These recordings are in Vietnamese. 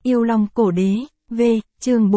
Yêu Long Cổ Đế, V, chương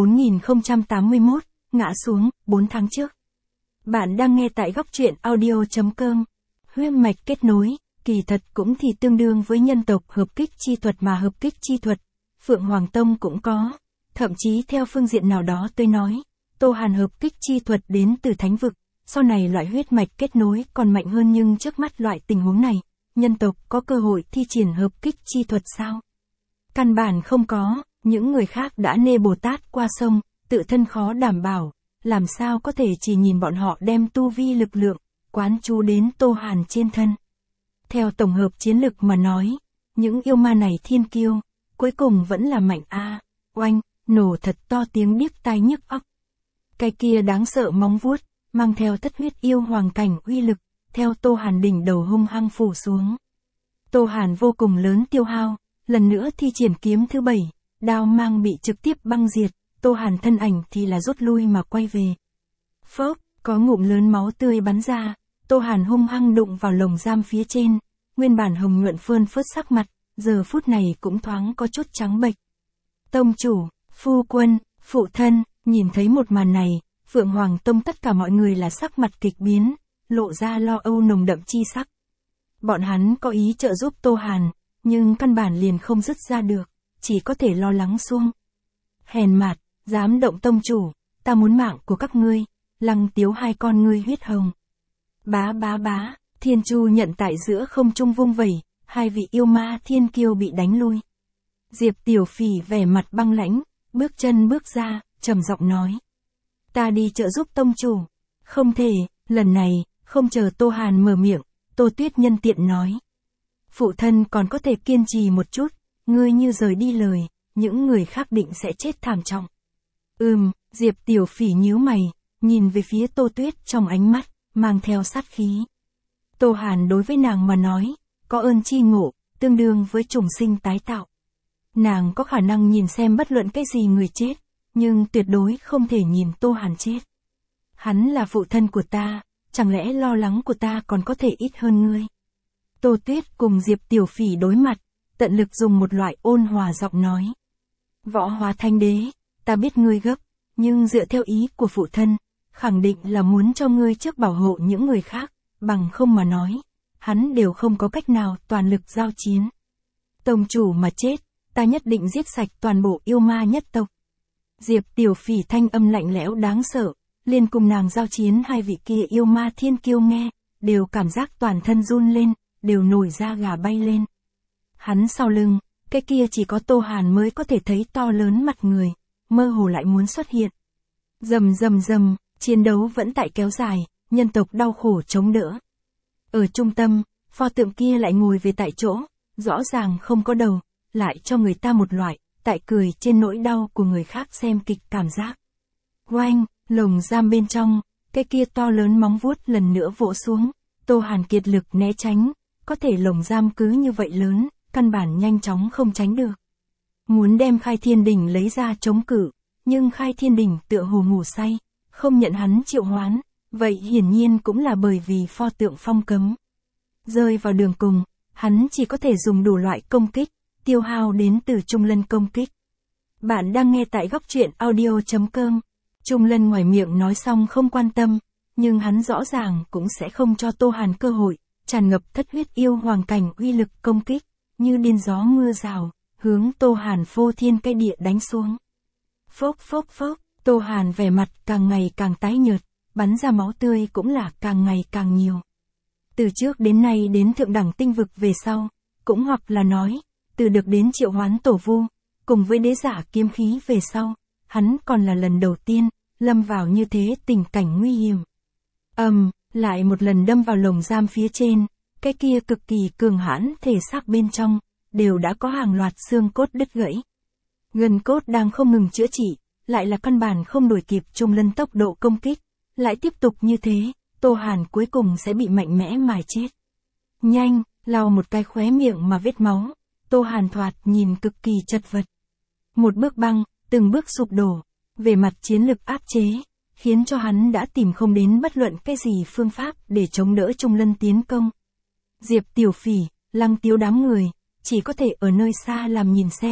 4081, ngã xuống, 4 tháng trước. Bạn đang nghe tại góc truyện audio.com. Huyết mạch kết nối, kỳ thật cũng thì tương đương với nhân tộc hợp kích chi thuật mà hợp kích chi thuật, Phượng Hoàng Tông cũng có. Thậm chí theo phương diện nào đó tôi nói, Tô Hàn hợp kích chi thuật đến từ thánh vực, sau này loại huyết mạch kết nối còn mạnh hơn, nhưng trước mắt loại tình huống này, nhân tộc có cơ hội thi triển hợp kích chi thuật sao? Căn bản không có, những người khác đã nê Bồ Tát qua sông, tự thân khó đảm bảo, làm sao có thể chỉ nhìn bọn họ đem tu vi lực lượng, quán chú đến Tô Hàn trên thân. Theo tổng hợp chiến lực mà nói, những yêu ma này thiên kiêu, cuối cùng vẫn là mạnh a. Oanh, nổ thật to tiếng điếc tai nhức óc. Cái kia đáng sợ móng vuốt, mang theo thất huyết yêu hoàng cảnh uy lực, theo Tô Hàn đỉnh đầu hung hăng phủ xuống. Tô Hàn vô cùng lớn tiêu hao, lần nữa thi triển kiếm thứ 7, đao mang bị trực tiếp băng diệt, Tô Hàn thân ảnh thì là rút lui mà quay về. Phốc, có ngụm lớn máu tươi bắn ra, Tô Hàn hung hăng đụng vào lồng giam phía trên, nguyên bản hồng nhuận phơn phớt sắc mặt, giờ phút này cũng thoáng có chút trắng bệch. Tông chủ, phu quân, phụ thân, nhìn thấy một màn này, Phượng Hoàng Tông tất cả mọi người là sắc mặt kịch biến, lộ ra lo âu nồng đậm chi sắc. Bọn hắn có ý trợ giúp Tô Hàn, nhưng căn bản liền không dứt ra được, chỉ có thể lo lắng xuông. Hèn mạt, dám động tông chủ, ta muốn mạng của các ngươi, Lăng Tiếu hai con ngươi huyết hồng. Bá bá bá, thiên chu nhận tại giữa không trung vung vẩy, hai vị yêu ma thiên kiêu bị đánh lui. Diệp Tiểu Phỉ vẻ mặt băng lãnh, bước chân bước ra, trầm giọng nói. Ta đi trợ giúp tông chủ. Không thể, lần này, không chờ Tô Hàn mở miệng, Tô Tuyết nhân tiện nói. Phụ thân còn có thể kiên trì một chút, ngươi như rời đi lời, những người khác định sẽ chết thảm trọng. Diệp Tiểu Phỉ nhíu mày, nhìn về phía Tô Tuyết trong ánh mắt, mang theo sát khí. Tô Hàn đối với nàng mà nói, có ơn chi ngộ, tương đương với trùng sinh tái tạo. Nàng có khả năng nhìn xem bất luận cái gì người chết, nhưng tuyệt đối không thể nhìn Tô Hàn chết. Hắn là phụ thân của ta, chẳng lẽ lo lắng của ta còn có thể ít hơn ngươi? Tô Tuyết cùng Diệp Tiểu Phỉ đối mặt, tận lực dùng một loại ôn hòa giọng nói. Võ Hóa Thanh Đế, ta biết ngươi gấp, nhưng dựa theo ý của phụ thân, khẳng định là muốn cho ngươi trước bảo hộ những người khác, bằng không mà nói, hắn đều không có cách nào toàn lực giao chiến. Tông chủ mà chết, ta nhất định giết sạch toàn bộ yêu ma nhất tộc. Diệp Tiểu Phỉ thanh âm lạnh lẽo đáng sợ, liền cùng nàng giao chiến hai vị kia yêu ma thiên kiêu nghe, đều cảm giác toàn thân run lên, đều nổi da gà bay lên. Hắn sau lưng, cái kia chỉ có Tô Hàn mới có thể thấy to lớn mặt người, mơ hồ lại muốn xuất hiện. Rầm rầm rầm, chiến đấu vẫn tại kéo dài, nhân tộc đau khổ chống đỡ. Ở trung tâm, pho tượng kia lại ngồi về tại chỗ, rõ ràng không có đầu, lại cho người ta một loại, tại cười trên nỗi đau của người khác xem kịch cảm giác. Oanh, lồng giam bên trong, cái kia to lớn móng vuốt lần nữa vỗ xuống, Tô Hàn kiệt lực né tránh, có thể lồng giam cứ như vậy lớn, căn bản nhanh chóng không tránh được. Muốn đem Khai Thiên Đỉnh lấy ra chống cự, nhưng Khai Thiên Đỉnh tựa hồ ngủ say, không nhận hắn triệu hoán, vậy hiển nhiên cũng là bởi vì pho tượng phong cấm. Rơi vào đường cùng, hắn chỉ có thể dùng đủ loại công kích, tiêu hao đến từ Trung Lân công kích. Bạn đang nghe tại góc truyện audio.com. Trung Lân ngoài miệng nói xong không quan tâm, nhưng hắn rõ ràng cũng sẽ không cho Tô Hàn cơ hội, tràn ngập thất huyết yêu hoàng cảnh uy lực công kích, như điên gió mưa rào, hướng Tô Hàn phô thiên cái địa đánh xuống. Phốc phốc phốc, Tô Hàn vẻ mặt càng ngày càng tái nhợt, bắn ra máu tươi cũng là càng ngày càng nhiều. Từ trước đến nay đến thượng đẳng tinh vực về sau, cũng hoặc là nói, từ được đến triệu hoán tổ vu, cùng với đế giả kiếm khí về sau, hắn còn là lần đầu tiên, lâm vào như thế tình cảnh nguy hiểm. Lại một lần đâm vào lồng giam phía trên, cái kia cực kỳ cường hãn thể xác bên trong, đều đã có hàng loạt xương cốt đứt gãy. Gân cốt đang không ngừng chữa trị, lại là căn bản không đuổi kịp Trung Lân tốc độ công kích, lại tiếp tục như thế, Tô Hàn cuối cùng sẽ bị mạnh mẽ mài chết. Nhanh, lau một cái khóe miệng mà vết máu, Tô Hàn thoạt nhìn cực kỳ chật vật. Một bước băng, từng bước sụp đổ, về mặt chiến lực áp chế, khiến cho hắn đã tìm không đến bất luận cái gì phương pháp để chống đỡ Trung Lân tiến công. Diệp Tiểu Phỉ, Lăng Tiếu đám người, chỉ có thể ở nơi xa làm nhìn xem,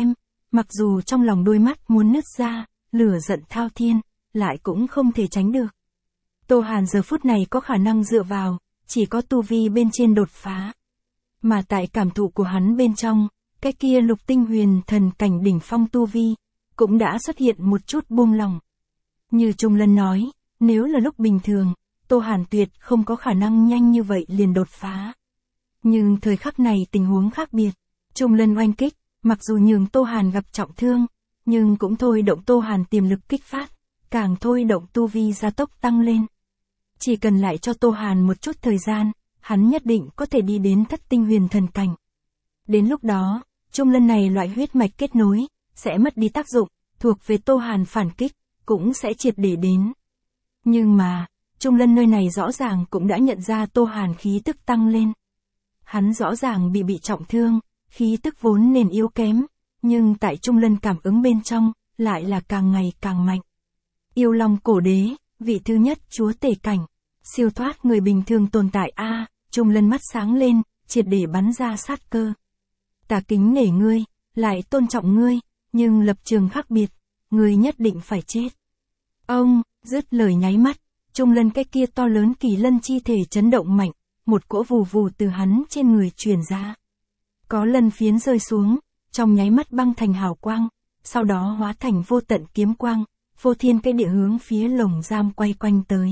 mặc dù trong lòng đôi mắt muốn nứt ra, lửa giận thao thiên, lại cũng không thể tránh được. Tô Hàn giờ phút này có khả năng dựa vào, chỉ có tu vi bên trên đột phá. Mà tại cảm thụ của hắn bên trong, cái kia lục tinh huyền thần cảnh đỉnh phong tu vi, cũng đã xuất hiện một chút buông lòng. Như Trung Lân nói, nếu là lúc bình thường, Tô Hàn tuyệt không có khả năng nhanh như vậy liền đột phá. Nhưng thời khắc này tình huống khác biệt, Trung Lân oanh kích, mặc dù nhường Tô Hàn gặp trọng thương, nhưng cũng thôi động Tô Hàn tiềm lực kích phát, càng thôi động tu vi gia tốc tăng lên. Chỉ cần lại cho Tô Hàn một chút thời gian, hắn nhất định có thể đi đến thất tinh huyền thần cảnh. Đến lúc đó, Trung Lân này loại huyết mạch kết nối, sẽ mất đi tác dụng, thuộc về Tô Hàn phản kích, cũng sẽ triệt để đến. Nhưng mà, Trung Lân nơi này rõ ràng cũng đã nhận ra Tô Hàn khí tức tăng lên. Hắn rõ ràng bị trọng thương, khí tức vốn nên yếu kém, nhưng tại Trung Lân cảm ứng bên trong, lại là càng ngày càng mạnh. Yêu Long cổ đế, vị thứ nhất chúa tể cảnh, siêu thoát người bình thường tồn tại a. Trung Lân mắt sáng lên, triệt để bắn ra sát cơ. Ta kính nể ngươi, lại tôn trọng ngươi, nhưng lập trường khác biệt, ngươi nhất định phải chết. Ông, dứt lời nháy mắt, Trung Lân cái kia to lớn kỳ lân chi thể chấn động mạnh, một cỗ vù vù từ hắn trên người truyền ra. Có lân phiến rơi xuống, trong nháy mắt băng thành hào quang, sau đó hóa thành vô tận kiếm quang, vô thiên cái địa hướng phía lồng giam quay quanh tới.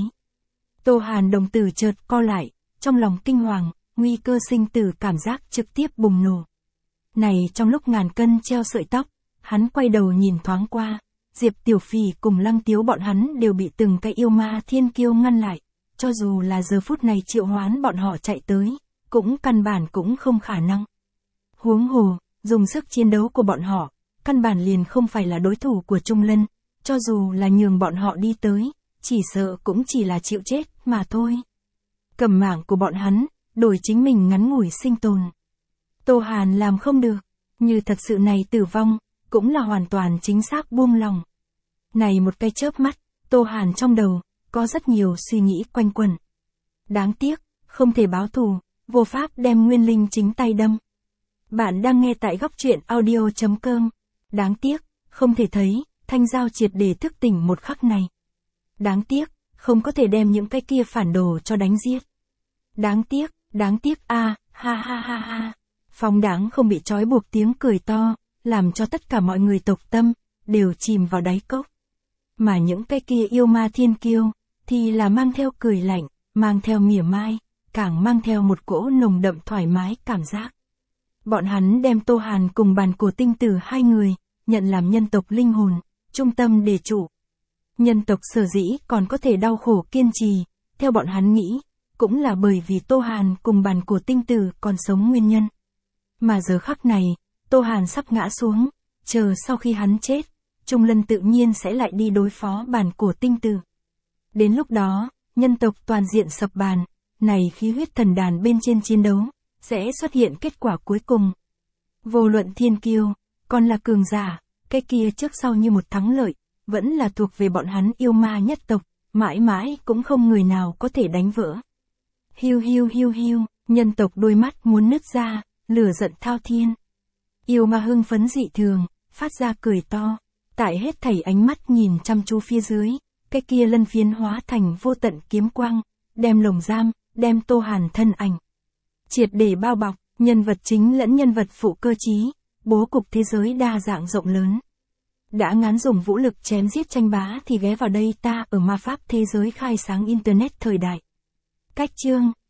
Tô Hàn đồng tử chợt co lại, trong lòng kinh hoàng, nguy cơ sinh tử cảm giác trực tiếp bùng nổ. Này trong lúc ngàn cân treo sợi tóc, hắn quay đầu nhìn thoáng qua, Diệp Tiểu Phỉ cùng Lăng Tiếu bọn hắn đều bị từng cái yêu ma thiên kiêu ngăn lại, cho dù là giờ phút này triệu hoán bọn họ chạy tới, cũng căn bản cũng không khả năng. Huống hồ, dùng sức chiến đấu của bọn họ, căn bản liền không phải là đối thủ của Trung Lân, cho dù là nhường bọn họ đi tới, chỉ sợ cũng chỉ là chịu chết mà thôi. Cầm mạng của bọn hắn, đổi chính mình ngắn ngủi sinh tồn. Tô Hàn làm không được, như thật sự này tử vong, cũng là hoàn toàn chính xác buông lòng. Này một cái chớp mắt, Tô Hàn trong đầu, có rất nhiều suy nghĩ quanh quẩn. Đáng tiếc, không thể báo thù, vô pháp đem Nguyên Linh chính tay đâm. Bạn đang nghe tại góc truyện audio.com. Đáng tiếc, không thể thấy, thanh giao triệt để thức tỉnh một khắc này. Đáng tiếc, không có thể đem những cái kia phản đồ cho đánh giết. Đáng tiếc a, ha ha ha ha. Phóng đáng không bị trói buộc tiếng cười to, làm cho tất cả mọi người tộc tâm, đều chìm vào đáy cốc. Mà những cái kia yêu ma thiên kiêu, thì là mang theo cười lạnh, mang theo mỉa mai, càng mang theo một cỗ nồng đậm thoải mái cảm giác. Bọn hắn đem Tô Hàn cùng Bàn Cổ Tinh Tử hai người, nhận làm nhân tộc linh hồn, trung tâm đề chủ. Nhân tộc sở dĩ còn có thể đau khổ kiên trì, theo bọn hắn nghĩ, cũng là bởi vì Tô Hàn cùng Bàn Cổ Tinh Tử còn sống nguyên nhân. Mà giờ khắc này, Tô Hàn sắp ngã xuống, chờ sau khi hắn chết, Trung Lân tự nhiên sẽ lại đi đối phó Bàn Cổ Tinh Tử. Đến lúc đó, nhân tộc toàn diện sập bàn, này khí huyết thần đàn bên trên chiến đấu, sẽ xuất hiện kết quả cuối cùng. Vô luận thiên kiêu, còn là cường giả, cái kia trước sau như một thắng lợi, vẫn là thuộc về bọn hắn yêu ma nhất tộc, mãi mãi cũng không người nào có thể đánh vỡ. Hiu hiu hiu hiu, nhân tộc đôi mắt muốn nứt ra, lửa giận thao thiên. Yêu ma hưng phấn dị thường, phát ra cười to, tại hết thảy ánh mắt nhìn chăm chú phía dưới, cái kia lân phiến hóa thành vô tận kiếm quang, đem lồng giam, đem Tô Hàn thân ảnh triệt để bao bọc, nhân vật chính lẫn nhân vật phụ cơ trí, bố cục thế giới đa dạng rộng lớn. Đã ngán dùng vũ lực chém giết tranh bá thì ghé vào đây ta ở ma pháp thế giới khai sáng internet thời đại. Cách chương